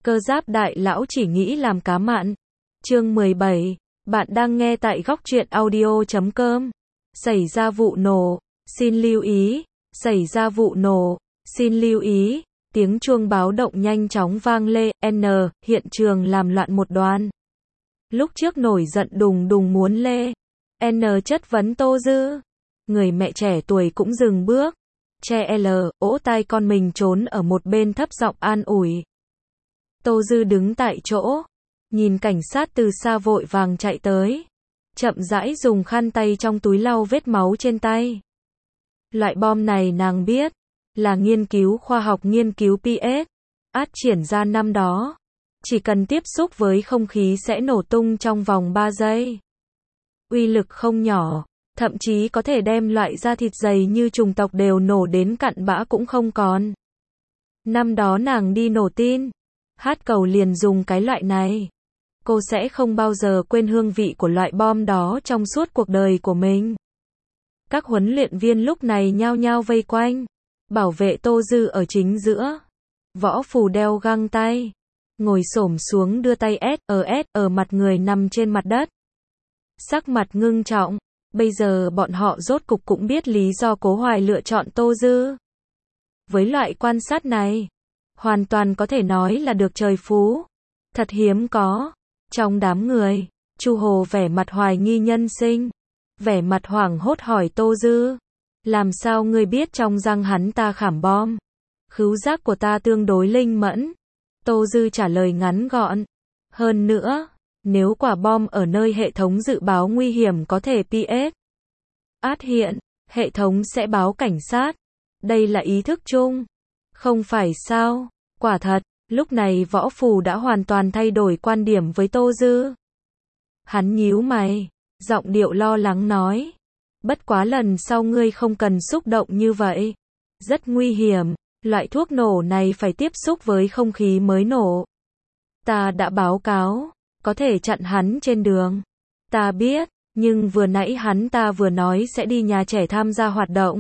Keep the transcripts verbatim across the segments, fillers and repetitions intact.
Cơ giáp đại lão chỉ nghĩ làm cá mặn. Chương mười bảy. Bạn đang nghe tại góc truyện audio chấm com. Xảy ra vụ nổ. Xin lưu ý. Xảy ra vụ nổ. Xin lưu ý. Tiếng chuông báo động nhanh chóng vang lên. N. Hiện trường làm loạn một đoàn. Lúc trước nổi giận đùng đùng muốn lê. N. Chất vấn Tô Dư. Người mẹ trẻ tuổi cũng dừng bước. Che L. Ỗ tai con mình trốn ở một bên thấp giọng an ủi. Tô Dư đứng tại chỗ. Nhìn cảnh sát từ xa vội vàng chạy tới. Chậm rãi dùng khăn tay trong túi lau vết máu trên tay. Loại bom này nàng biết. Là nghiên cứu khoa học nghiên cứu pê ét. Át triển ra năm đó. Chỉ cần tiếp xúc với không khí sẽ nổ tung trong vòng ba giây. Uy lực không nhỏ. Thậm chí có thể đem loại da thịt dày như trùng tộc đều nổ đến cặn bã cũng không còn. Năm đó nàng đi nổ tin. Hát cầu liền dùng cái loại này. Cô sẽ không bao giờ quên hương vị của loại bom đó trong suốt cuộc đời của mình. Các huấn luyện viên lúc này nhao nhao vây quanh. Bảo vệ Tô Dư ở chính giữa. Võ Phù đeo găng tay. Ngồi xổm xuống đưa tay S ở S ở mặt người nằm trên mặt đất. Sắc mặt ngưng trọng. Bây giờ bọn họ rốt cục cũng biết lý do Cố Hoài lựa chọn Tô Dư. Với loại quan sát này, hoàn toàn có thể nói là được trời phú. Thật hiếm có. Trong đám người, Chu Hồ vẻ mặt hoài nghi nhân sinh. Vẻ mặt hoảng hốt hỏi Tô Dư. Làm sao ngươi biết trong răng hắn ta khảm bom? Khứu giác của ta tương đối linh mẫn. Tô Dư trả lời ngắn gọn. Hơn nữa, nếu quả bom ở nơi hệ thống dự báo nguy hiểm có thể pê ét. Át hiện, hệ thống sẽ báo cảnh sát. Đây là ý thức chung. Không phải sao? Quả thật, lúc này Võ Phù đã hoàn toàn thay đổi quan điểm với Tô Dư. Hắn nhíu mày, giọng điệu lo lắng nói. Bất quá lần sau ngươi không cần xúc động như vậy. Rất nguy hiểm, loại thuốc nổ này phải tiếp xúc với không khí mới nổ. Ta đã báo cáo, có thể chặn hắn trên đường. Ta biết, nhưng vừa nãy hắn ta vừa nói sẽ đi nhà trẻ tham gia hoạt động.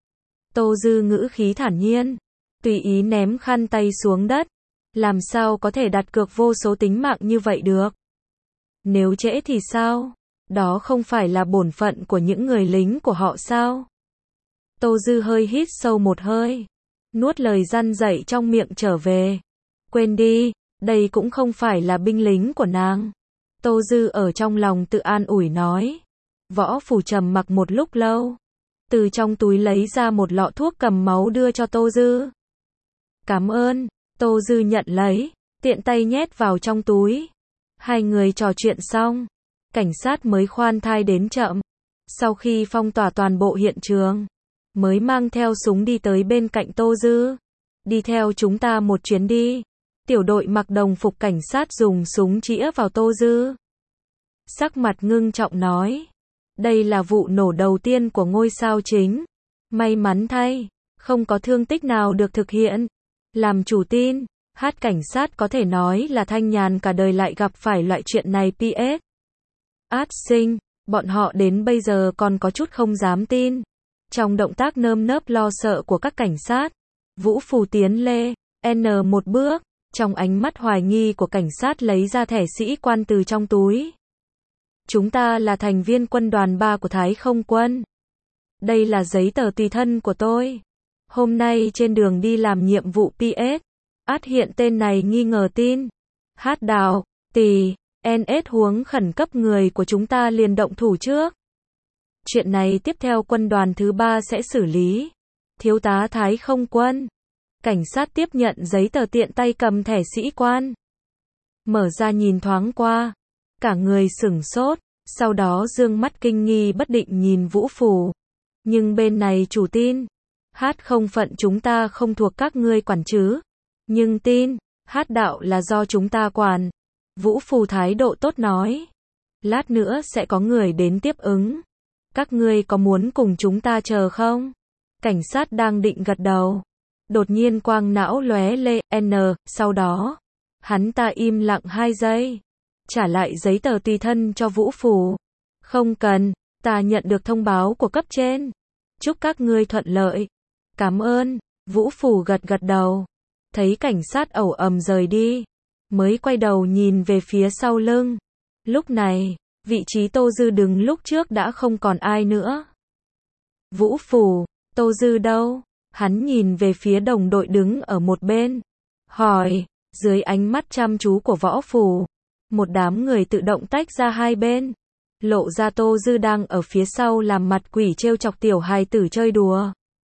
Tô Dư ngữ khí thản nhiên, tùy ý ném khăn tay xuống đất. Làm sao có thể đặt cược vô số tính mạng như vậy được? Nếu trễ thì sao? Đó không phải là bổn phận của những người lính của họ sao? Tô Dư hơi hít sâu một hơi, nuốt lời răn dạy trong miệng trở về. Quên đi, đây cũng không phải là binh lính của nàng. Tô Dư ở trong lòng tự an ủi nói. Võ Phù trầm mặc một lúc lâu. Từ trong túi lấy ra một lọ thuốc cầm máu đưa cho Tô Dư. Cảm ơn. Tô Dư nhận lấy, tiện tay nhét vào trong túi. Hai người trò chuyện xong. Cảnh sát mới khoan thai đến chậm. Sau khi phong tỏa toàn bộ hiện trường, mới mang theo súng đi tới bên cạnh Tô Dư. Đi theo chúng ta một chuyến đi. Tiểu đội mặc đồng phục cảnh sát dùng súng chĩa vào Tô Dư. Sắc mặt ngưng trọng nói. Đây là vụ nổ đầu tiên của ngôi sao chính. May mắn thay, không có thương tích nào được thực hiện. Làm chủ tin, Hát cảnh sát có thể nói là thanh nhàn cả đời lại gặp phải loại chuyện này pê ét. Át sinh, bọn họ đến bây giờ còn có chút không dám tin. Trong động tác nơm nớp lo sợ của các cảnh sát, Vũ Phù tiến lê, N một bước, trong ánh mắt hoài nghi của cảnh sát lấy ra thẻ sĩ quan từ trong túi. Chúng ta là thành viên quân đoàn ba của Thái Không quân. Đây là giấy tờ tùy thân của tôi. Hôm nay trên đường đi làm nhiệm vụ pê ét. Át hiện tên này nghi ngờ tin. Hát đào, tì, en ét huống khẩn cấp người của chúng ta liền động thủ trước. Chuyện này tiếp theo quân đoàn thứ ba sẽ xử lý. Thiếu tá Thái Không quân. Cảnh sát tiếp nhận giấy tờ tiện tay cầm thẻ sĩ quan. Mở ra nhìn thoáng qua. Cả người sửng sốt. Sau đó dương mắt kinh nghi bất định nhìn Vũ Phù. Nhưng bên này chủ tin. Hát không phận chúng ta không thuộc các ngươi quản chứ. Nhưng tin, Hát đạo là do chúng ta quản. Vũ Phù thái độ tốt nói. Lát nữa sẽ có người đến tiếp ứng. Các ngươi có muốn cùng chúng ta chờ không? Cảnh sát đang định gật đầu. Đột nhiên quang não lóe lê, N, sau đó. Hắn ta im lặng hai giây. Trả lại giấy tờ tùy thân cho Vũ Phù. Không cần, ta nhận được thông báo của cấp trên. Chúc các ngươi thuận lợi. Cảm ơn. Vũ Phù gật gật đầu. Thấy cảnh sát ẩu ầm rời đi. mới quay đầu nhìn về phía sau lưng. Lúc này, vị trí Tô Dư đứng lúc trước đã không còn ai nữa. Vũ Phù, Tô Dư đâu? Hắn nhìn về phía đồng đội đứng ở một bên. Hỏi, dưới ánh mắt chăm chú của Võ Phù, một đám người tự động tách ra hai bên. Lộ ra Tô Dư đang ở phía sau làm mặt quỷ trêu chọc tiểu hài tử chơi đùa.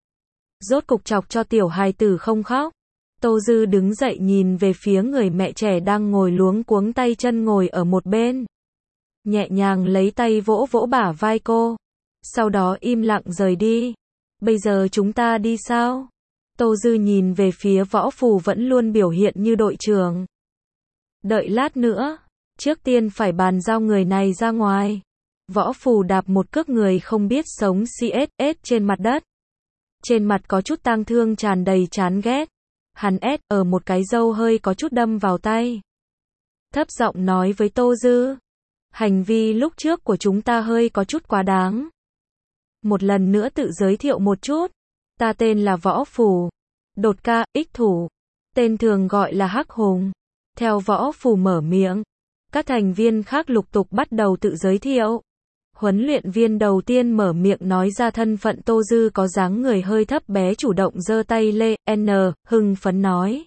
Rốt cục chọc cho tiểu hài tử không khóc. Tô Dư đứng dậy nhìn về phía người mẹ trẻ đang ngồi luống cuống tay chân ngồi ở một bên. Nhẹ nhàng lấy tay vỗ vỗ bả vai cô. Sau đó im lặng rời đi. Bây giờ chúng ta đi sao? Tô Dư nhìn về phía Võ Phù vẫn luôn biểu hiện như đội trưởng. Đợi lát nữa. Trước tiên phải bàn giao người này ra ngoài. Võ Phù đạp một cước người không biết sống xê ét ét trên mặt đất. Trên mặt có chút tang thương tràn đầy chán ghét. Hắn ét ở một cái râu hơi có chút đâm vào tay. Thấp giọng nói với Tô Dư. Hành vi lúc trước của chúng ta hơi có chút quá đáng. Một lần nữa tự giới thiệu một chút. Ta tên là Võ Phù. Đột ca, ích thủ. Tên thường gọi là Hắc Hùng. Theo Võ Phù mở miệng. Các thành viên khác lục tục bắt đầu tự giới thiệu. Huấn luyện viên đầu tiên mở miệng nói ra thân phận Tô Dư có dáng người hơi thấp bé chủ động giơ tay lê, N, hưng phấn nói.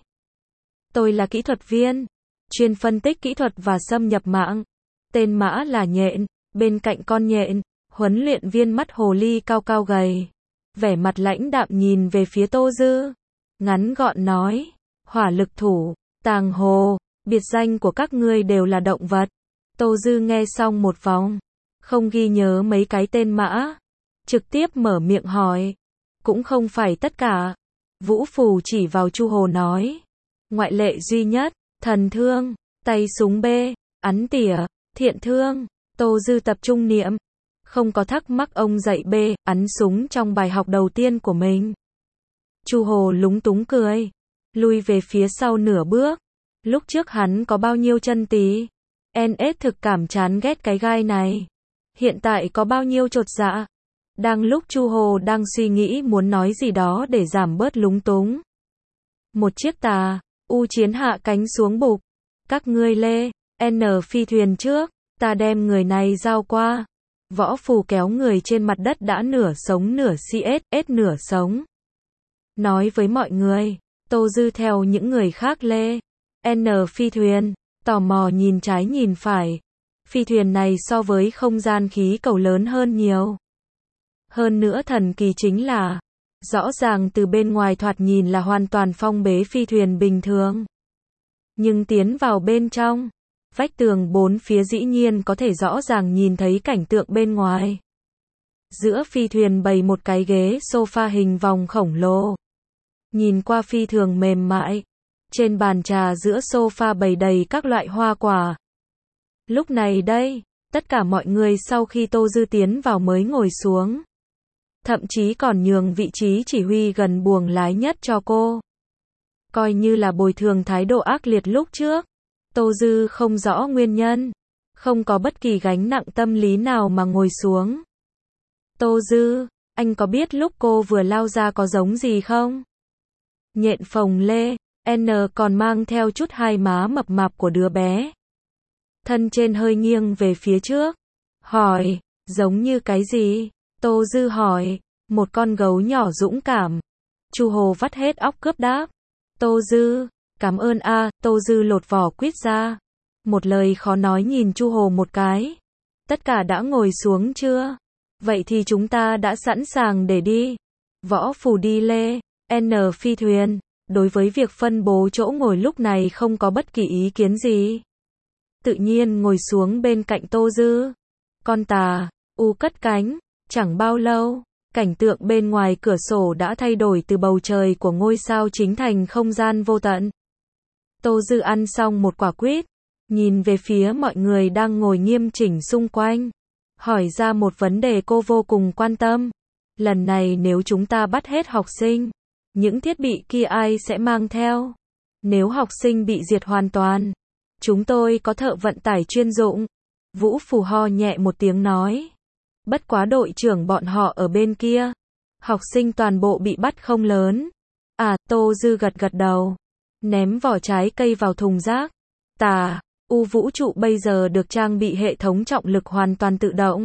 Tôi là kỹ thuật viên, chuyên phân tích kỹ thuật và xâm nhập mạng. Tên mã là Nhện, bên cạnh con nhện, huấn luyện viên mắt hồ ly cao cao gầy. Vẻ mặt lãnh đạm nhìn về phía Tô Dư. Ngắn gọn nói, hỏa lực thủ, tàng hồ, biệt danh của các ngươi đều là động vật. Tô Dư nghe xong một vòng. Không ghi nhớ mấy cái tên mã. Trực tiếp mở miệng hỏi. Cũng không phải tất cả. Vũ Phù chỉ vào Chu Hồ nói. Ngoại lệ duy nhất, thần thương, tay súng B, ắn tỉa, thiện thương. Tô Dư tập trung niệm. Không có thắc mắc ông dạy B, ắn súng trong bài học đầu tiên của mình. Chu Hồ lúng túng cười. Lui về phía sau nửa bước. Lúc trước hắn có bao nhiêu chân tí. en ét thực cảm chán ghét cái gai này. Hiện tại có bao nhiêu chột dạ. Đang lúc Chu Hồ đang suy nghĩ muốn nói gì đó để giảm bớt lúng túng. Một chiếc tà, u chiến hạ cánh xuống bục. Các ngươi lê, N phi thuyền trước, ta đem người này giao qua. Võ Phù kéo người trên mặt đất đã nửa sống nửa xê ét ét nửa sống. Nói với mọi người, Tô Dư theo những người khác lê, N phi thuyền, tò mò nhìn trái nhìn phải. Phi thuyền này so với không gian khí cầu lớn hơn nhiều. Hơn nữa thần kỳ chính là, rõ ràng từ bên ngoài thoạt nhìn là hoàn toàn phong bế phi thuyền bình thường. Nhưng tiến vào bên trong, vách tường bốn phía dĩ nhiên có thể rõ ràng nhìn thấy cảnh tượng bên ngoài. Giữa phi thuyền bày một cái ghế sofa hình vòng khổng lồ. Nhìn qua phi thường mềm mại. Trên bàn trà giữa sofa bày đầy các loại hoa quả. Lúc này đây, tất cả mọi người sau khi Tô Dư tiến vào mới ngồi xuống. Thậm chí còn nhường vị trí chỉ huy gần buồng lái nhất cho cô. Coi như là bồi thường thái độ ác liệt lúc trước. Tô Dư không rõ nguyên nhân. Không có bất kỳ gánh nặng tâm lý nào mà ngồi xuống. Tô Dư, anh có biết lúc cô vừa lao ra có giống gì không? Nhện phồng lê, N còn mang theo chút hai má mập mạp của đứa bé. Thân trên hơi nghiêng về phía trước. Hỏi, giống như cái gì? Tô Dư hỏi, một con gấu nhỏ dũng cảm. Chu Hồ vắt hết óc cướp đáp. Tô Dư, cảm ơn a. À, Tô Dư lột vỏ quýt ra. Một lời khó nói nhìn Chu Hồ một cái. Tất cả đã ngồi xuống chưa? Vậy thì chúng ta đã sẵn sàng để đi. Võ Phù đi lê, N phi thuyền. Đối với việc phân bố chỗ ngồi lúc này không có bất kỳ ý kiến gì. Tự nhiên ngồi xuống bên cạnh Tô Dư. Con tà, u cất cánh. Chẳng bao lâu, cảnh tượng bên ngoài cửa sổ đã thay đổi từ bầu trời của ngôi sao chính thành không gian vô tận. Tô Dư ăn xong một quả quýt, nhìn về phía mọi người đang ngồi nghiêm chỉnh xung quanh. Hỏi ra một vấn đề cô vô cùng quan tâm. Lần này nếu chúng ta bắt hết học sinh, những thiết bị kia ai sẽ mang theo? Nếu học sinh bị diệt hoàn toàn, chúng tôi có thợ vận tải chuyên dụng. Vũ Phù ho nhẹ một tiếng nói. Bất quá đội trưởng bọn họ ở bên kia. Học sinh toàn bộ bị bắt không lớn. À, Tô Dư gật gật đầu. Ném vỏ trái cây vào thùng rác. tà, U vũ trụ bây giờ được trang bị hệ thống trọng lực hoàn toàn tự động.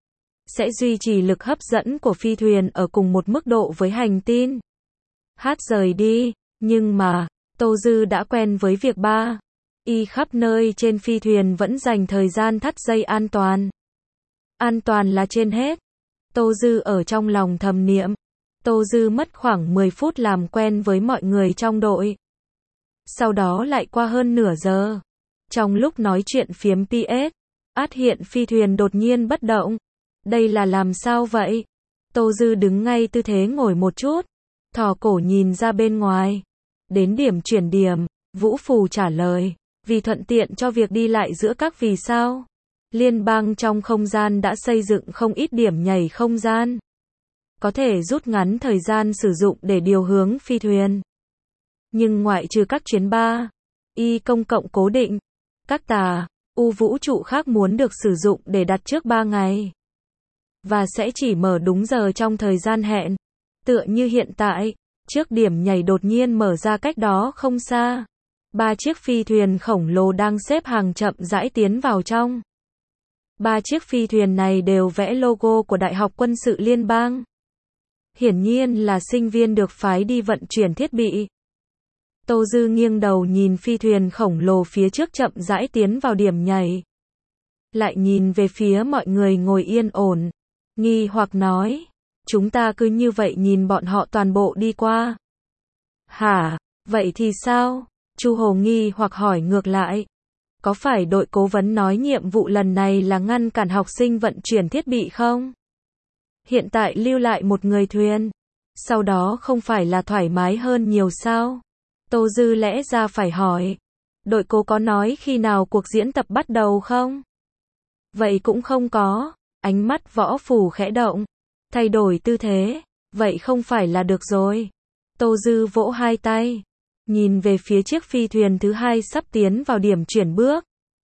Sẽ duy trì lực hấp dẫn của phi thuyền ở cùng một mức độ với hành tinh. Hát rời đi, nhưng mà, Tô Dư đã quen với việc ba. Y khắp nơi trên phi thuyền vẫn dành thời gian thắt dây an toàn. An toàn là trên hết. Tô Dư ở trong lòng thầm niệm. Tô Dư mất khoảng mười phút làm quen với mọi người trong đội. Sau đó lại qua hơn nửa giờ. Trong lúc nói chuyện phiếm pê ét, át hiện phi thuyền đột nhiên bất động. Đây là làm sao vậy? Tô Dư đứng ngay tư thế ngồi một chút, thò cổ nhìn ra bên ngoài. Đến điểm chuyển điểm, Vũ Phù trả lời, vì thuận tiện cho việc đi lại giữa các vì sao. Liên bang trong không gian đã xây dựng không ít điểm nhảy không gian. Có thể rút ngắn thời gian sử dụng để điều hướng phi thuyền. Nhưng ngoại trừ các chuyến ba, y công cộng cố định, các tà, U vũ trụ khác muốn được sử dụng để đặt trước ba ngày. Và sẽ chỉ mở đúng giờ trong thời gian hẹn. Tựa như hiện tại, trước điểm nhảy đột nhiên mở ra cách đó không xa. Ba chiếc phi thuyền khổng lồ đang xếp hàng chậm rãi tiến vào trong. Ba chiếc phi thuyền này đều vẽ logo của Đại học Quân sự Liên bang. Hiển nhiên là sinh viên được phái đi vận chuyển thiết bị. Tô Dư nghiêng đầu nhìn phi thuyền khổng lồ phía trước chậm rãi tiến vào điểm nhảy. Lại nhìn về phía mọi người ngồi yên ổn. Nghi hoặc nói, chúng ta cứ như vậy nhìn bọn họ toàn bộ đi qua. Hả, vậy thì sao? Chu Hồ nghi hoặc hỏi ngược lại. Có phải đội cố vấn nói nhiệm vụ lần này là ngăn cản học sinh vận chuyển thiết bị không? Hiện tại lưu lại một người thuyền. Sau đó không phải là thoải mái hơn nhiều sao? Tô Dư lẽ ra phải hỏi. Đội cố có nói khi nào cuộc diễn tập bắt đầu không? Vậy cũng không có. Ánh mắt Võ Phù khẽ động. Thay đổi tư thế. Vậy không phải là được rồi. Tô Dư vỗ hai tay. Nhìn về phía chiếc phi thuyền thứ hai sắp tiến vào điểm chuyển bước.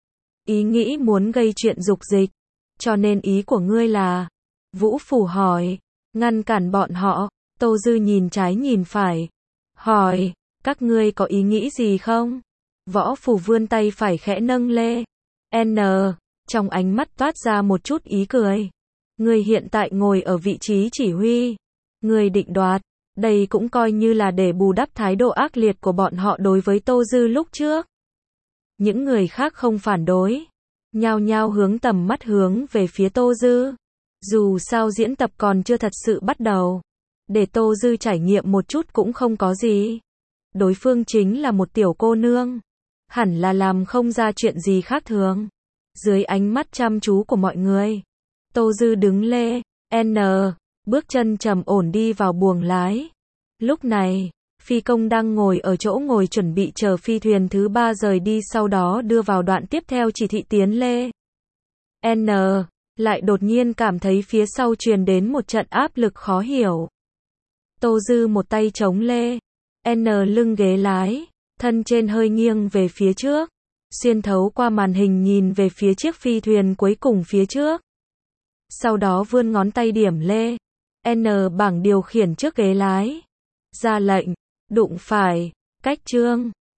Ý nghĩ muốn gây chuyện dục dịch. Cho nên ý của ngươi là... Vũ Phù hỏi. Ngăn cản bọn họ. Tô Dư nhìn trái nhìn phải. Hỏi. Các ngươi có ý nghĩ gì không? Võ Phù vươn tay phải khẽ nâng lê. N. Trong ánh mắt toát ra một chút ý cười. Ngươi hiện tại ngồi ở vị trí chỉ huy. Ngươi định đoạt. Đây cũng coi như là để bù đắp thái độ ác liệt của bọn họ đối với Tô Dư lúc trước. Những người khác không phản đối. Nhao nhao hướng tầm mắt hướng về phía Tô Dư. Dù sao diễn tập còn chưa thật sự bắt đầu. Để Tô Dư trải nghiệm một chút cũng không có gì. Đối phương chính là một tiểu cô nương. Hẳn là làm không ra chuyện gì khác thường. Dưới ánh mắt chăm chú của mọi người. Tô Dư đứng lê. N. Bước chân trầm ổn đi vào buồng lái. Lúc này, phi công đang ngồi ở chỗ ngồi chuẩn bị chờ phi thuyền thứ ba rời đi sau đó đưa vào đoạn tiếp theo chỉ thị tiến lê. N. Lại đột nhiên cảm thấy phía sau truyền đến một trận áp lực khó hiểu. Tô Dư một tay chống lê. N lưng ghế lái, thân trên hơi nghiêng về phía trước. Xuyên thấu qua màn hình nhìn về phía chiếc phi thuyền cuối cùng phía trước. Sau đó vươn ngón tay điểm lê. N bảng điều khiển trước ghế lái. Ra lệnh, đụng phải, cách chương.